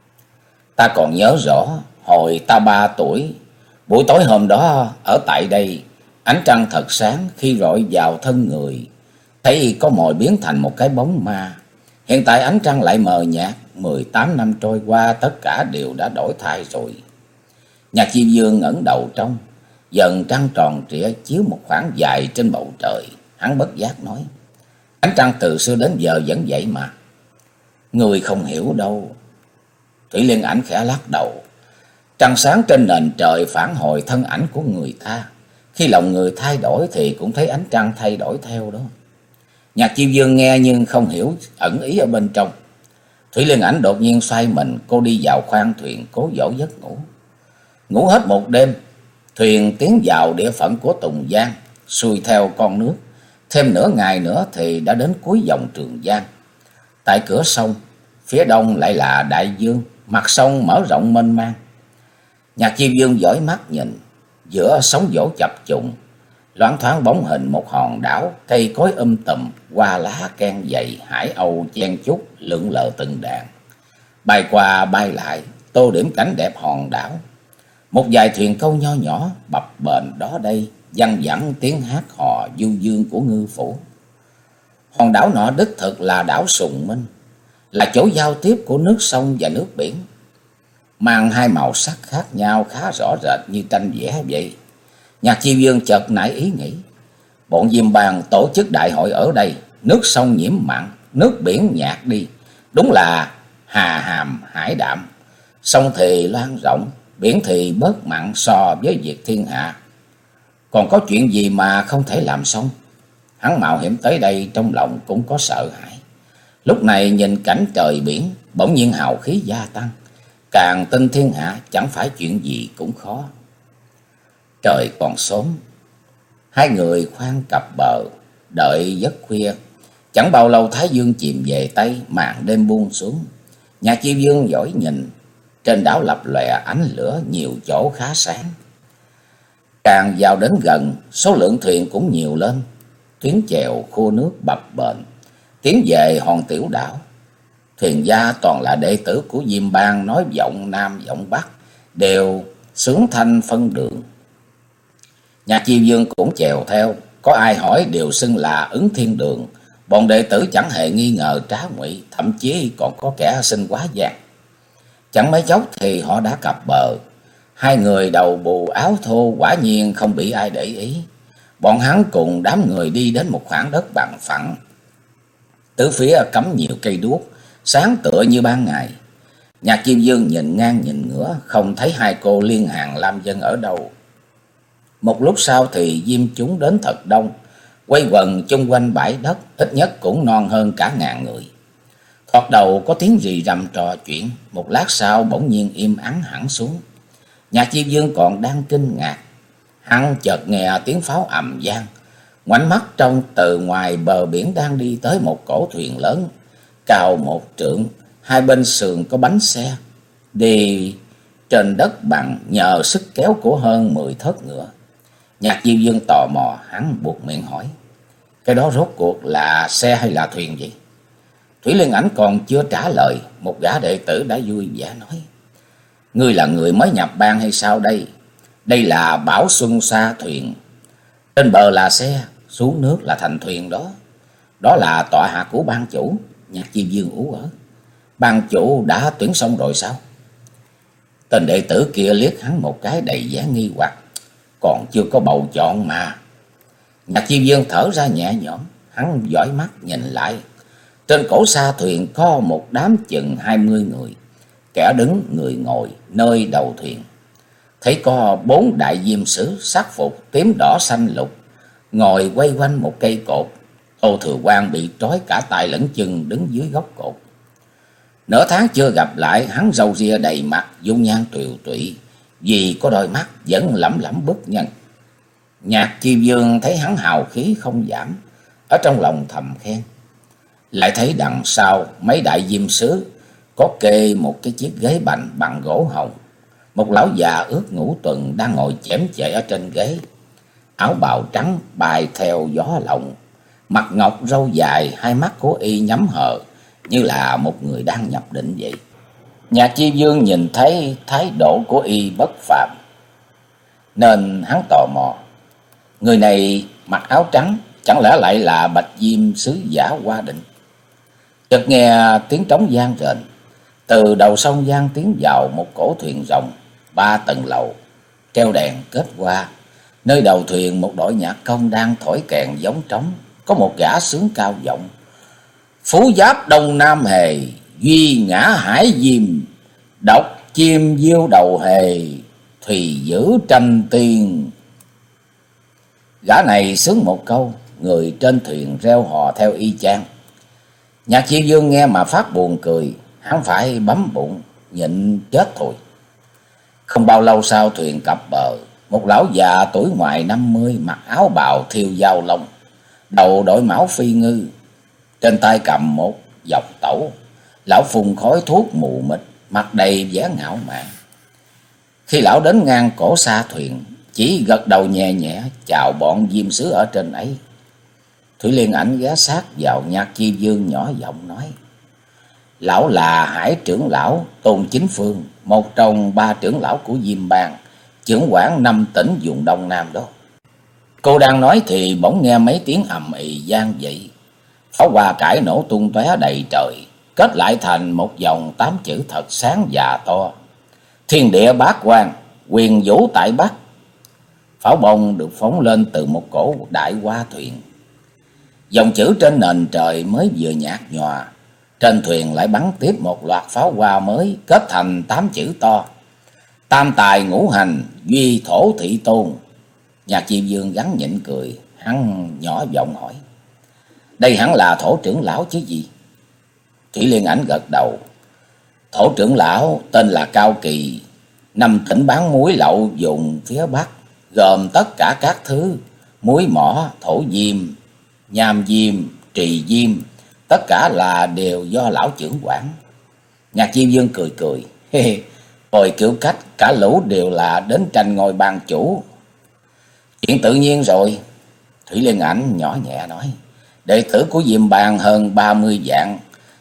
Ta còn nhớ rõ, hồi ta ba tuổi, buổi tối hôm đó ở tại đây, ánh trăng thật sáng, khi rọi vào thân người, thấy có mồi biến thành một cái bóng ma. Hiện tại ánh trăng lại mờ nhạt, mười tám năm trôi qua, tất cả đều đã đổi thay rồi. Nhạc Chi Dương ngẩng đầu trông, dần trăng tròn trịa chiếu một khoảng dài trên bầu trời. Hắn bất giác nói: Ánh trăng từ xưa đến giờ vẫn vậy mà. Người không hiểu đâu. Thủy Liên Ảnh khẽ lắc đầu. Trăng sáng trên nền trời phản hồi thân ảnh của người ta. Khi lòng người thay đổi thì cũng thấy ánh trăng thay đổi theo đó. Nhạc Chi Dương nghe nhưng không hiểu ẩn ý ở bên trong. Thủy Liên Ảnh đột nhiên xoay mình, cô đi vào khoang thuyền cố dỗ giấc ngủ. Ngủ hết một đêm, thuyền tiến vào địa phận của Tùng Giang, xuôi theo con nước. Thêm nửa ngày nữa thì đã đến cuối dòng Trường Giang. Tại cửa sông, phía đông lại là đại dương, mặt sông mở rộng mênh mang. Nhạc Chi Dương dõi mắt nhìn, giữa sóng vỗ chập trùng, loáng thoáng bóng hình một hòn đảo, cây cối um tùm, hoa lá ken dày, hải âu chen chúc lượn lờ từng đàn, bay qua bay lại, tô điểm cảnh đẹp hòn đảo. Một vài thuyền câu nho nhỏ bập bềnh đó đây, văng vẳng tiếng hát hò du dương của ngư phủ. Hòn đảo nọ đích thực là đảo Sùng Minh, là chỗ giao tiếp của nước sông và nước biển, mang hai màu sắc khác nhau khá rõ rệt như tranh vẽ vậy. Nhạc Chi Dương chợt nảy ý nghĩ, bọn Diêm Bang tổ chức đại hội ở đây, nước sông nhiễm mặn, nước biển nhạt đi, đúng là hà hàm hải đạm. Sông thì loan rộng, biển thì bớt mặn so với việc thiên hạ. Còn có chuyện gì mà không thể làm xong? Hắn mạo hiểm tới đây trong lòng cũng có sợ hãi. Lúc này nhìn cảnh trời biển, bỗng nhiên hào khí gia tăng, càng tin thiên hạ chẳng phải chuyện gì cũng khó. Trời còn sớm, hai người khoan cập bờ, đợi giấc khuya. Chẳng bao lâu thái dương chìm về tây, màn đêm buông xuống. Nhạc Chi Dương dõi nhìn, trên đảo lập lòe ánh lửa, nhiều chỗ khá sáng. Càng vào đến gần, số lượng thuyền cũng nhiều lên. Tuyến chèo khua nước bập bềnh tiến về hòn tiểu đảo. Thuyền gia toàn là đệ tử của Diêm Bang, nói giọng Nam giọng Bắc, đều xướng thanh phân đường. Nhạc Chi Dương cũng chèo theo, có ai hỏi đều xưng là Ứng Thiên Đường. Bọn đệ tử chẳng hề nghi ngờ trá ngụy, thậm chí còn có kẻ xin quá vàng. Chẳng mấy chốc thì họ đã cập bờ. Hai người đầu bù áo thô quả nhiên không bị ai để ý. Bọn hắn cùng đám người đi đến một khoảng đất bằng phẳng. Tứ phía cắm nhiều cây đuốc, sáng tựa như ban ngày. Nhạc Chi Dương nhìn ngang nhìn ngửa, không thấy hai cô Liên Hàn Lam Dân ở đâu. Một lúc sau thì diêm chúng đến thật đông, quay quần chung quanh bãi đất, ít nhất cũng non hơn cả ngàn người. Thoạt đầu có tiếng rì rầm trò chuyện, một lát sau bỗng nhiên im ắng hẳn xuống. Nhạc Chi Dương còn đang kinh ngạc, hắn chợt nghe tiếng pháo ầm vang, ngoảnh mắt trông từ ngoài bờ biển đang đi tới một cỗ thuyền lớn, cao một trượng, hai bên sườn có bánh xe, đi trên đất bằng nhờ sức kéo của hơn mười thớt ngựa. Nhạc Diêu Dương tò mò, hắn buộc miệng hỏi: cái đó rốt cuộc là xe hay là thuyền vậy? Thủy Liên Ảnh còn chưa trả lời, một gã đệ tử đã vui vẻ nói: ngươi là người mới nhập bang hay sao đây? Đây là Bảo Xuân Sa thuyền, Trên bờ là xe, xuống nước là thành thuyền đó. Đó là tọa hạ của ban chủ. Nhạc Chi Dương ú ớ. Ban chủ đã tuyển xong rồi sao? Tên đệ tử kia liếc hắn một cái đầy vẻ nghi hoặc. Còn chưa có bầu chọn mà. Nhạc Chi Dương thở ra nhẹ nhõm. Hắn dõi mắt nhìn lại. Trên cổ xa thuyền có một đám chừng hai mươi người. Kẻ đứng người ngồi nơi đầu thuyền. Thấy có bốn đại diêm sứ sắc phục tím đỏ xanh lục ngồi quay quanh một cây cột. Tô Thừa Quang bị trói cả tay lẫn chân đứng dưới gốc cột. Nửa tháng chưa gặp lại, hắn râu ria đầy mặt, dung nhan tiều tụy, vì có đôi mắt vẫn lẩm lẩm bức nhân. Nhạc Chi Dương thấy hắn hào khí không giảm, ở trong lòng thầm khen. Lại thấy đằng sau mấy đại diêm sứ có kê một cái chiếc ghế bành bằng gỗ hồng. Một lão già ướt ngũ tuần đang ngồi chém chệ ở trên ghế. Áo bào trắng bay theo gió lộng, mặt ngọc râu dài, hai mắt của y nhắm hờ như là một người đang nhập định vậy. Nhạc Chi Dương nhìn thấy thái độ của y bất phàm nên hắn tò mò. Người này mặc áo trắng, chẳng lẽ lại là Bạch Diêm sứ giả Hoa Định? Chợt nghe tiếng trống vang rền. Từ đầu sông vang tiến vào một cỗ thuyền rồng ba tầng lầu, treo đèn kết hoa. Nơi đầu thuyền một đội nhạc công đang thổi kèn giống trống. Có một gã sướng cao giọng: Phú giáp Đông Nam hề, duy ngã hải diêm, độc chim diêu đầu hề, thùy giữ tranh tiên. Gã này sướng một câu, người trên thuyền reo hò theo y chang. Nhạc Chi Dương nghe mà phát buồn cười, hắn phải bấm bụng nhịn chết thôi. Không bao lâu sau thuyền cập bờ, một lão già tuổi ngoài năm mươi mặc áo bào thiêu dao lông, đầu đội mão phi ngư, trên tay cầm một dọc tẩu. Lão phun khói thuốc mù mịt, mặt đầy vẻ ngạo mạn. Khi lão đến ngang cổ xa thuyền, chỉ gật đầu nhẹ nhẹ chào bọn diêm sứ ở trên ấy. Thủy Liên Ảnh ghé sát vào Nhạc Chi Dương nhỏ giọng nói: Lão là Hải trưởng lão Tôn Chính Phương, một trong ba trưởng lão của Diêm Bang, trưởng quản năm tỉnh vùng Đông Nam đó. Cô đang nói thì bỗng nghe mấy tiếng ầm ĩ vang dậy. Pháo hoa cải nổ tung tóe đầy trời, kết lại thành một dòng tám chữ thật sáng và to: Thiên địa bát quan, quyền vũ tại Bắc. Pháo bông được phóng lên từ một cổ đại hoa thuyền. Dòng chữ trên nền trời mới vừa nhạt nhòa, trên thuyền lại bắn tiếp một loạt pháo hoa mới kết thành tám chữ to: Tam tài ngũ hành, duy thổ thị tôn. Nhạc Chi Dương gắn nhịn cười, hắn nhỏ giọng hỏi: Đây hẳn là thổ trưởng lão chứ gì? Thủy Liên Ảnh gật đầu: Thổ trưởng lão tên là Cao Kỳ, năm tỉnh bán muối lậu vùng phía Bắc, gồm tất cả các thứ muối mỏ, thổ diêm, nham diêm, trì diêm, tất cả là đều do lão trưởng quản. Nhạc Chi Dương cười cười: Hồi kiểu cách cả lũ đều là đến tranh ngôi ban chủ. Chuyện tự nhiên rồi. Thủy Liên Ảnh nhỏ nhẹ nói: Đệ tử của Diêm Bang hơn ba mươi vạn,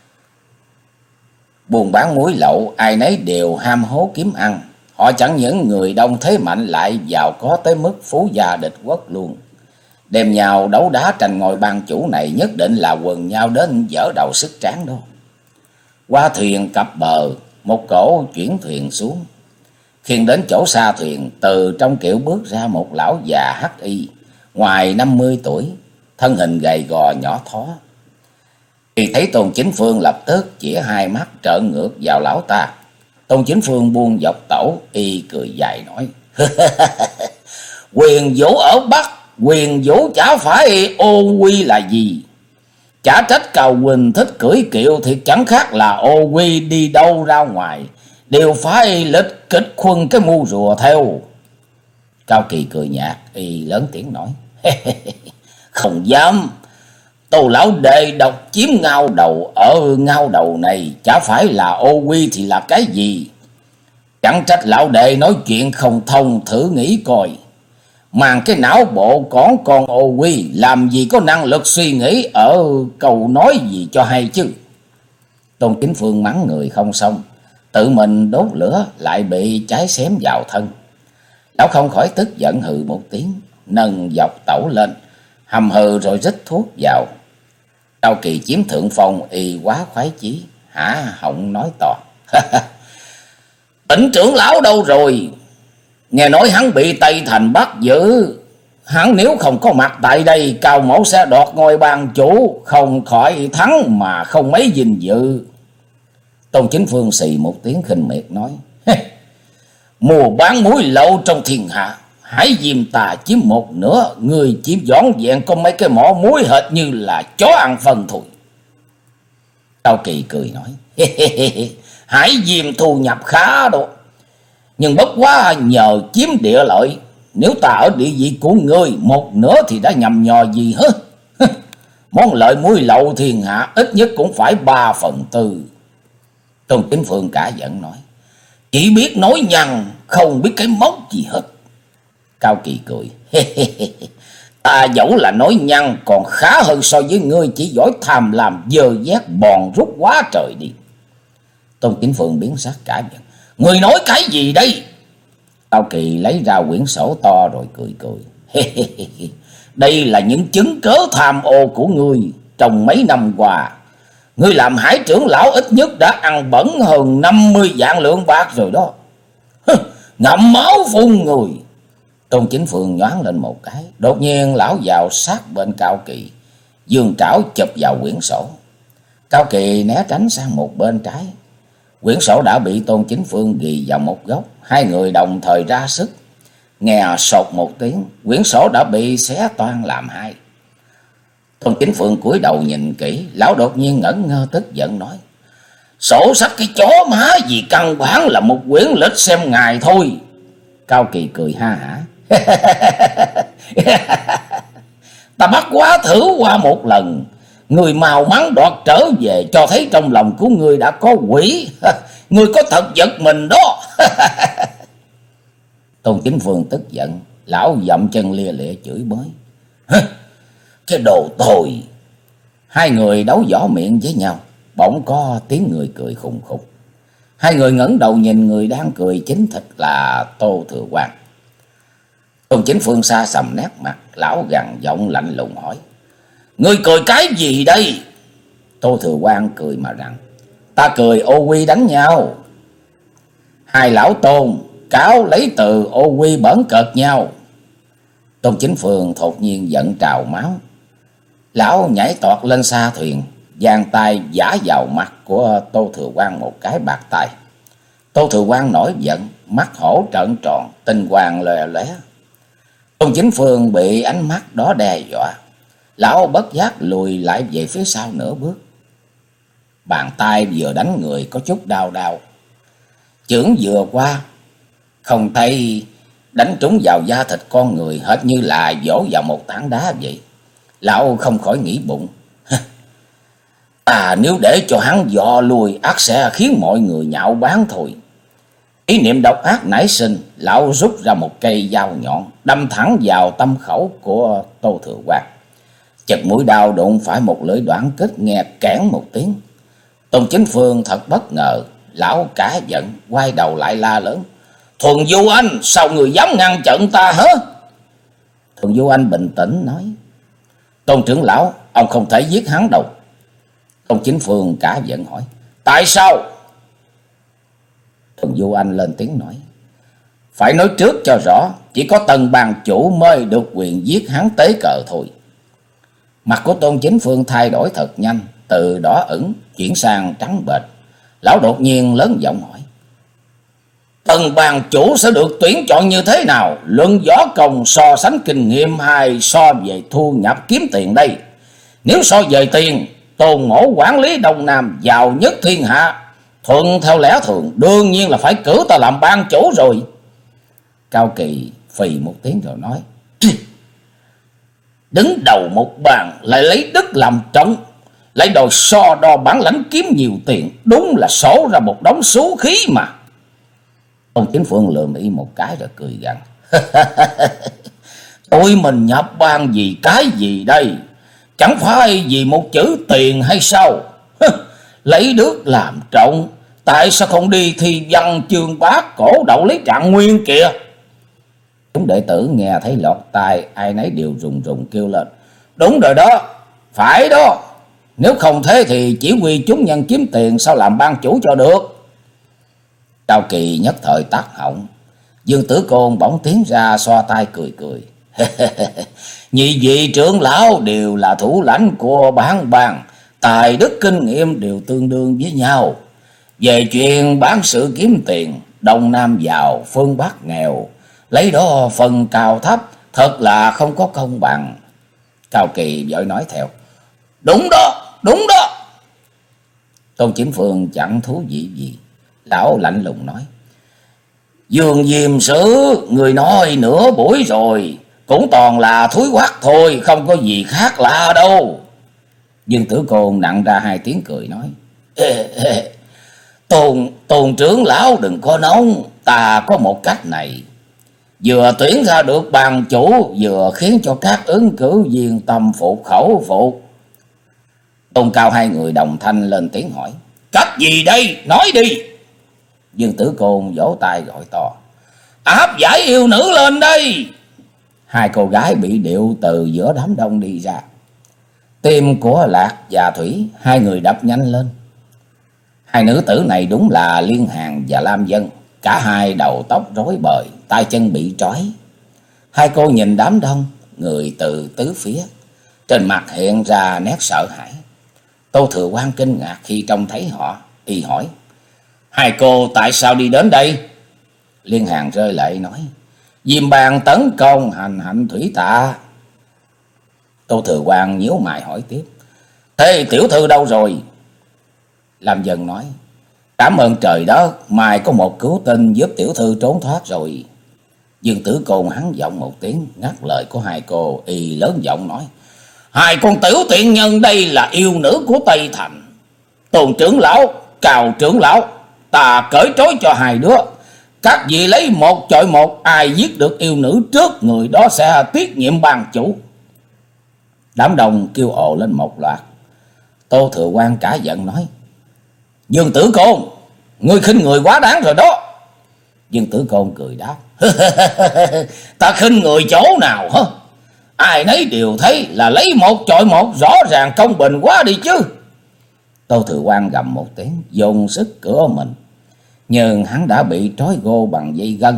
buôn bán muối lậu, ai nấy đều ham hố kiếm ăn. Họ chẳng những người đông thế mạnh lại giàu có tới mức phú gia địch quốc luôn. Đem nhau đấu đá tranh ngôi ban chủ này nhất định là quần nhau đến dở đầu sức tráng đó. Qua thuyền cập bờ, một cỗ chuyển thuyền xuống. Khiêng đến chỗ xa thuyền, từ trong kiệu bước ra một lão già hắc y, ngoài năm mươi tuổi, thân hình gầy gò nhỏ thó. Khi thấy Tôn Chính Phương lập tức chĩa hai mắt trợn ngược vào lão ta. Tôn Chính Phương buông dọc tẩu, y cười dài nói: Quyền vũ ở Bắc, quyền vũ chả phải ô quy là gì. Chả trách Cao Huynh thích cưỡi kiệu thì chẳng khác là ô quy đi đâu ra ngoài, đều phải lịch kịch khuân cái mu rùa theo. Cao Kỳ cười nhạt, y lớn tiếng nói: Không dám. Tô lão đệ độc chiếm ngao đầu ở ngao đầu này, chả phải là ô quy thì là cái gì. Chẳng trách lão đệ nói chuyện không thông, thử nghĩ coi. Mang cái não bộ còn con ô quy, làm gì có năng lực suy nghĩ ở câu nói gì cho hay chứ. Tôn Chính Phương mắng người không xong, tự mình đốt lửa lại bị cháy xém vào thân. Lão không khỏi tức giận hừ một tiếng, nâng dọc tẩu lên, hầm hừ rồi rít thuốc vào. Cao Kỳ chiếm thượng phong, y quá khoái chí, hả họng nói to: Tỉnh trưởng lão đâu rồi? Nghe nói hắn bị Tây Thành bắt giữ. Hắn nếu không có mặt tại đây, Cao mẫu sẽ đoạt ngôi ban chủ, không khỏi thắng mà không mấy vinh dự. Tôn Chính Phương xì một tiếng khinh miệt nói: Mua bán muối lậu trong thiên hạ, Hải Diêm ta chiếm một nửa, người chiếm dọn dẹn có mấy cái mỏ muối hệt như là chó ăn phân thôi. Cao Kỳ cười nói: Hải Diêm thu nhập khá đó, nhưng bất quá nhờ chiếm địa lợi. Nếu ta ở địa vị của ngươi, một nửa thì đã nhầm nhò gì hết. Món lợi muối lậu thiên hạ ít nhất cũng phải ba phần tư. Tôn Chính Phương cả giận nói: Chỉ biết nói nhăng, không biết cái móc gì hết. Cao Kỳ cười: Ta dẫu là nói nhăng còn khá hơn so với ngươi chỉ giỏi tham làm dơ dét bòn rút quá trời đi. Tôn Chính Phương biến sắc cả giận: Ngươi nói cái gì đây? Cao Kỳ lấy ra quyển sổ to rồi cười cười: Đây là những chứng cớ tham ô của ngươi trong mấy năm qua. Ngươi làm Hải trưởng lão ít nhất đã ăn bẩn hơn năm mươi vạn lượng bạc rồi đó. Ngậm máu phun người. Tôn Chính Phương nhoáng lên một cái, đột nhiên lão vào sát bên Cao Kỳ, giương trảo chụp vào quyển sổ. Cao Kỳ né tránh sang một bên trái. Quyển sổ đã bị Tôn Chính Phương ghi vào một góc, hai người đồng thời ra sức. Nghe sột một tiếng, quyển sổ đã bị xé toang làm hai. Tôn Chính Phương cúi đầu nhìn kỹ, lão đột nhiên ngẩn ngơ tức giận nói: Sổ sách cái chó má gì, căn bản là một quyển lịch xem ngày thôi. Cao Kỳ cười ha hả: Ta bắt quá thử qua một lần, người màu mắn đoạt trở về, cho thấy trong lòng của người đã có quỷ. Người có thật giật mình đó. Tôn Chính Phương tức giận, lão dậm chân lia lịa chửi bới: Cái đồ tồi. Hai người đấu võ miệng với nhau, bỗng có tiếng người cười khùng khục. Hai người ngẩng đầu nhìn người đang cười chính thịt là Tô Thừa Quang. Tôn Chính Phương xa sầm nét mặt, lão gằn giọng lạnh lùng hỏi: Ngươi cười cái gì đây? Tô Thừa Quang cười mà rằng: Ta cười ô quy đánh nhau. Hai lão Tôn cáo lấy từ ô quy bỡn cợt nhau. Tôn Chính Phương thột nhiên giận trào máu. Lão nhảy toọt lên xa thuyền, giang tay giã vào mặt của Tô Thừa Quang một cái bạc tay. Tô Thừa Quang nổi giận, mắt hổ trợn tròn, tinh quang lòe lóe. Tôn Chính Phương bị ánh mắt đó đe dọa, lão bất giác lùi lại về phía sau nửa bước. Bàn tay vừa đánh người có chút đau đau, chưởng vừa qua không thấy đánh trúng vào da thịt con người, hệt như là vỗ vào một tảng đá vậy. Lão không khỏi nghĩ bụng: À, nếu để cho hắn dò lùi, ắt sẽ khiến mọi người nhạo báng thôi. Ý niệm độc ác nảy sinh, lão rút ra một cây dao nhọn, đâm thẳng vào tâm khẩu của Tô Thừa Quang. Chật mũi đao đụng phải một lưỡi đoạn kết, nghe kẽn một tiếng. Tôn Chính Phương thật bất ngờ, lão cả giận, quay đầu lại la lớn: Thuần Du Anh, sao người dám ngăn chặn ta hả? Thuần Du Anh bình tĩnh nói: Tôn trưởng lão, ông không thể giết hắn đâu. Tôn Chính Phương cả giận hỏi: Tại sao? Thuần Du Anh lên tiếng nói: Phải nói trước cho rõ, chỉ có Tần bàn chủ mới được quyền giết hắn tế cờ thôi. Mặt của Tôn Chính Phương thay đổi thật nhanh, từ đỏ ửng chuyển sang trắng bệch. Lão đột nhiên lớn giọng hỏi: Tần bàn chủ sẽ được tuyển chọn như thế nào? Luận võ công, so sánh kinh nghiệm, hay so về thu nhập kiếm tiền đây? Nếu so về tiền, Tôn Mỗ quản lý Đông Nam giàu nhất thiên hạ, thuận theo lẽ thường đương nhiên là phải cử ta làm ban chủ rồi. Cao Kỳ phì một tiếng rồi nói: Đứng đầu một bàn lại lấy đức làm trọng, lại đòi so đo bản lãnh kiếm nhiều tiền, đúng là sổ ra một đống số khí mà. Tôn Chính Phương lườm y một cái rồi cười gằn: Tôi mình nhập ban vì cái gì đây? Chẳng phải vì một chữ tiền hay sao? Lấy đức làm trọng, tại sao không đi thi văn chương bát cổ đậu lấy trạng nguyên kìa? Những đệ tử nghe thấy lọt tai, ai nấy đều rùng rùng kêu lên: Đúng rồi đó, phải đó. Nếu không thế thì chỉ huy chúng nhân kiếm tiền, sao làm ban chủ cho được. Cao Kỳ nhất thời tắt họng. Dương Tử Côn bỗng tiến ra xoa tay cười cười. Nhị vị trưởng lão đều là thủ lãnh của bán bang, tài đức kinh nghiệm đều tương đương với nhau. Về chuyện bán sự kiếm tiền, Đông Nam giàu, phương Bắc nghèo, lấy đó phần cao thấp, thật là không có công bằng. Cao Kỳ vội nói theo: Đúng đó, đúng đó. Tôn Chính Phương chẳng thú vị gì. Lão lạnh lùng nói: Dương Diêm Sứ, người nói nửa buổi rồi, cũng toàn là thúi quắc thôi, không có gì khác lạ đâu. Dương Tử Côn nặng ra hai tiếng cười nói: ê, ê, Tôn, tôn trưởng lão đừng có nóng, ta có một cách này. Vừa tuyển ra được bàn chủ, vừa khiến cho các ứng cử viên tâm phục khẩu phục. Tôn Cao hai người đồng thanh lên tiếng hỏi: Cách gì đây? Nói đi. Dương Tử Côn vỗ tay gọi to: Áp giải yêu nữ lên đây. Hai cô gái bị điệu từ giữa đám đông đi ra. Tim của Lạc và Thủy hai người đập nhanh lên. Hai nữ tử này đúng là Liên Hàn và Lam Dân. Cả hai đầu tóc rối bời, tay chân bị trói. Hai cô nhìn đám đông, người từ tứ phía, trên mặt hiện ra nét sợ hãi. Tô Thừa Quan kinh ngạc khi trông thấy họ, y hỏi: Hai cô tại sao đi đến đây? Liên Hàn rơi lệ nói: Diêm Bang tấn công hành hạnh thủy tạ. Tô Thừa Quan nhíu mày hỏi tiếp: Thế tiểu thư đâu rồi? Lam Dân nói: Cảm ơn trời đất, mai có một cứu tinh giúp tiểu thư trốn thoát rồi. Dương Tử Côn hắn giọng một tiếng ngắt lời của hai cô, y lớn giọng nói: Hai con tiểu tiện nhân đây là yêu nữ của Tây Thành. Tôn trưởng lão, Cào trưởng lão, ta cởi trói cho hai đứa. Các vị lấy một chọi một, ai giết được yêu nữ trước, người đó sẽ tiết nhiệm ban chủ. Đám đông kêu ồ lên một loạt. Tô Thừa Quan cả giận nói: Dương Tử Côn, ngươi khinh người quá đáng rồi đó. Dương Tử Côn cười đáp: Ta khinh người chỗ nào hả? Ai nấy đều thấy là lấy một chọi một, rõ ràng công bình quá đi chứ. Tô Thừa Quan gầm một tiếng, dùng sức cửa mình, nhưng hắn đã bị trói gô bằng dây gân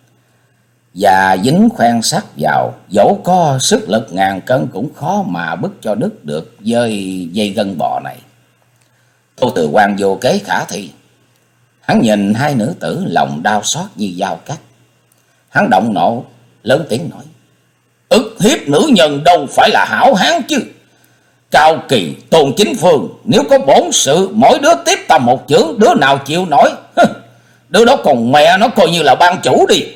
và dính khoen sắt vào, dẫu có sức lực ngàn cân cũng khó mà bứt cho đứt được dây dây gân bò này. Tô Thừa Quan vô kế khả thi. Hắn nhìn hai nữ tử lòng đau xót như dao cắt. Hắn động nộ lớn tiếng nói: Ức hiếp nữ nhân đâu phải là hảo hán chứ. Cao Kỳ, Tôn Chính Phương, nếu có bổn sự mỗi đứa tiếp tầm một chưởng, đứa nào chịu nổi, đứa đó còn mẹ nó coi như là ban chủ đi.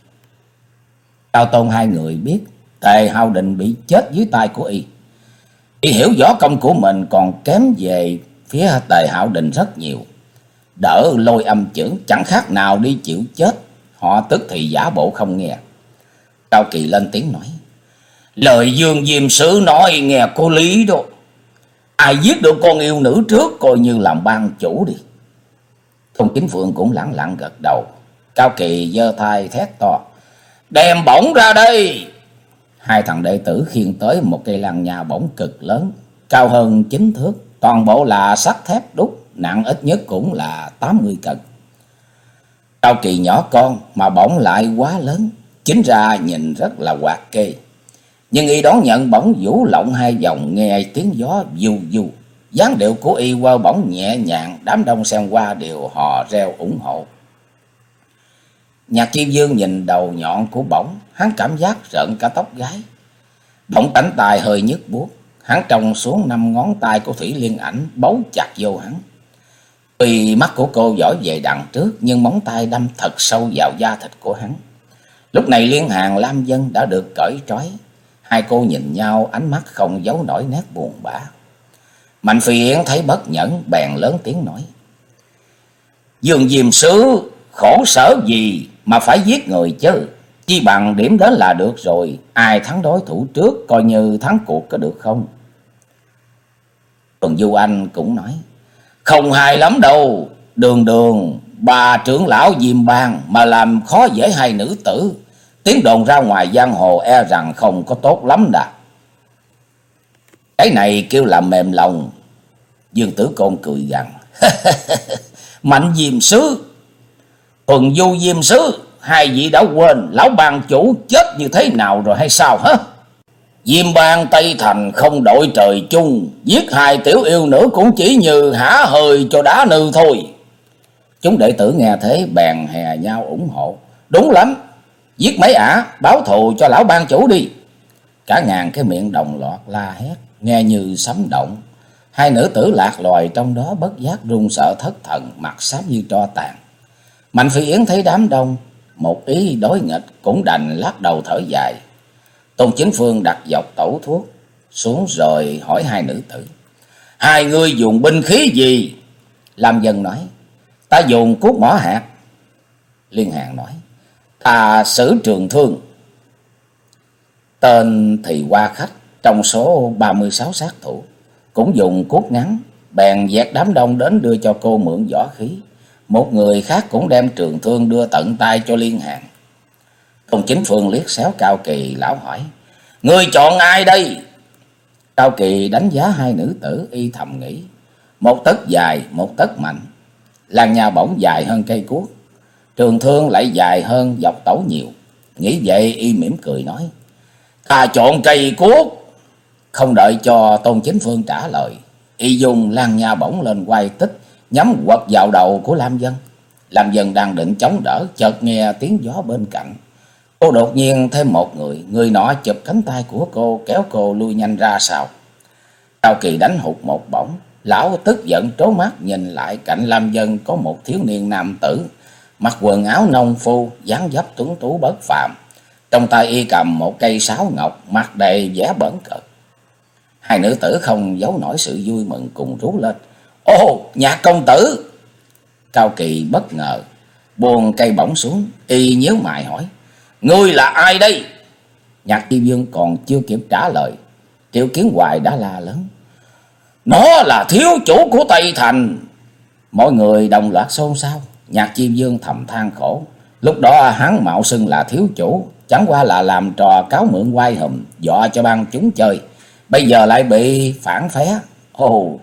Cao Tôn hai người biết Tề Hào Định bị chết dưới tay của y. Y hiểu võ công của mình còn kém về phía Tề Hạo Định rất nhiều. Đỡ Lôi Âm chưởng chẳng khác nào đi chịu chết. Họ tức thì giả bộ không nghe. Cao Kỳ lên tiếng nói: Lời Dương Diêm Sứ nói nghe có lý đó. Ai giết được con yêu nữ trước coi như làm ban chủ đi. Tôn Chính Phượng cũng lẳng lặng gật đầu. Cao Kỳ giơ tay thét to: Đem bổng ra đây. Hai thằng đệ tử khiêng tới một cây lăng nhà bổng cực lớn, cao hơn chín thước, toàn bộ là sắt thép đúc, nặng ít nhất cũng là tám mươi cân. Cao Kỳ nhỏ con mà bổng lại quá lớn, chính ra nhìn rất là hoạt kê. Nhưng y đón nhận bổng vũ lộng hai vòng, nghe tiếng gió du du, dáng điệu của y quơ bổng nhẹ nhàng, đám đông xem qua đều hò reo ủng hộ. Nhạc Chi Dương nhìn đầu nhọn của bổng, hắn cảm giác rợn cả tóc gáy. Bổng cánh tay hơi nhức buốt, hắn trông xuống năm ngón tay của Thủy Liên Ảnh bấu chặt vô hắn. Tuy mắt của cô dõi về đằng trước, nhưng móng tay đâm thật sâu vào da thịt của hắn. Lúc này Liên Hàn, Lam Dân đã được cởi trói. Hai cô nhìn nhau, ánh mắt không giấu nổi nét buồn bã. Mạnh Phi Yến thấy bất nhẫn, bèn lớn tiếng nói: Dương Diêm Sứ khổ sở gì mà phải giết người chứ? Chi bằng điểm đến là được rồi, ai thắng đối thủ trước coi như thắng cuộc có được không? Tuần Du Anh cũng nói: Không hay lắm đâu, đường đường bà trưởng lão Diêm Bang mà làm khó dễ hai nữ tử, Tiếng đồn ra ngoài giang hồ e rằng không có tốt lắm đà. Cái này kêu là mềm lòng. Dương Tử Côn cười gằn. Mạnh Diêm Sứ, Thuần Du Diêm Sứ, hai vị đã quên lão bang chủ chết như thế nào rồi hay sao hả? Diêm bang Tây Thành không đội trời chung, giết hai tiểu yêu nữ cũng chỉ như hả hơi cho đá nư thôi. Chúng đệ tử nghe thế bèn hè nhau ủng hộ. Đúng lắm, giết mấy ả, báo thù cho lão bang chủ đi. Cả ngàn cái miệng đồng loạt la hét, nghe như sấm động. Hai nữ tử lạc loài trong đó bất giác run sợ thất thần, mặt xám như tro tàn. Mạnh Phi Yến thấy đám đông, một ý đối nghịch cũng đành lắc đầu thở dài. Tôn Chính Phương đặt dọc tẩu thuốc xuống rồi hỏi hai nữ tử. Hai người dùng binh khí gì? Lam Dân nói, ta dùng cuốc mỏ hạt. Liên Hàn nói, ta sử trường thương. Tên thì Hoa Khách trong số ba mươi sáu sát thủ cũng dùng cuốc ngắn, bèn dẹt đám đông đến đưa cho cô mượn võ khí. Một người khác cũng đem trường thương đưa tận tay cho Liên Hàn. Tôn Chính Phương liếc xéo Cao Kỳ, lão hỏi, người chọn ai đây? Cao Kỳ đánh giá hai nữ tử, y thầm nghĩ, một tấc dài, một tấc mạnh. Làn nhà bổng dài hơn cây cuốc, trường thương lại dài hơn dọc tẩu nhiều. Nghĩ vậy y mỉm cười nói, ta chọn cây cuốc. Không đợi cho Tôn Chính Phương trả lời, y dùng làn nhà bổng lên quay tích, nhắm quật vào đầu của Lam Dân. Lam Dân đang định chống đỡ, chợt nghe tiếng gió bên cạnh. Cô đột nhiên thêm một người, người nọ chụp cánh tay của cô, kéo cô lui nhanh ra sau. Cao Kỳ đánh hụt một bổng, lão tức giận trố mắt nhìn lại, cạnh Lam Dân có một thiếu niên nam tử, mặc quần áo nông phu, dáng dấp tuấn tú bất phàm. Trong tay y cầm một cây sáo ngọc, mặt đầy vẻ bẩn cợt. Hai nữ tử không giấu nổi sự vui mừng, cùng rú lên, ô, Nhạc công tử. Cao Kỳ bất ngờ buông cây bổng xuống, y nhíu mày hỏi, ngươi là ai đây? Nhạc Chi Dương còn chưa kịp trả lời, Triệu Kiến Hoài đã la lớn, nó là thiếu chủ của Tây Thành. Mọi người đồng loạt xôn xao. Nhạc Chi Dương thầm than khổ, lúc đó hắn mạo xưng là thiếu chủ, chẳng qua là làm trò cáo mượn oai hùm, dọa cho ban chúng chơi, bây giờ lại bị phản phé. Ồ!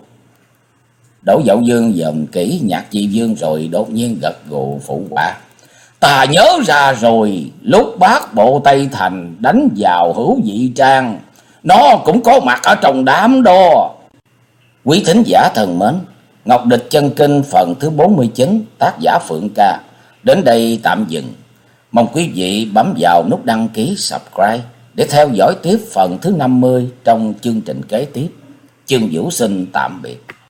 Đỗ Dậu Dương dòm kỹ Nhạc Chi Dương rồi đột nhiên gật gù phụ họa, ta nhớ ra rồi, lúc bác bộ Tây Thành đánh vào Hữu Dị Trang, nó cũng có mặt ở trong đám đó. Quý thính giả thân mến, Ngọc Địch Chân Kinh phần thứ bốn mươi chín, tác giả Phượng Ca đến đây tạm dừng. Mong quý vị bấm vào nút đăng ký subscribe để theo dõi tiếp phần thứ năm mươi trong chương trình kế tiếp. Chương Vũ xin tạm biệt.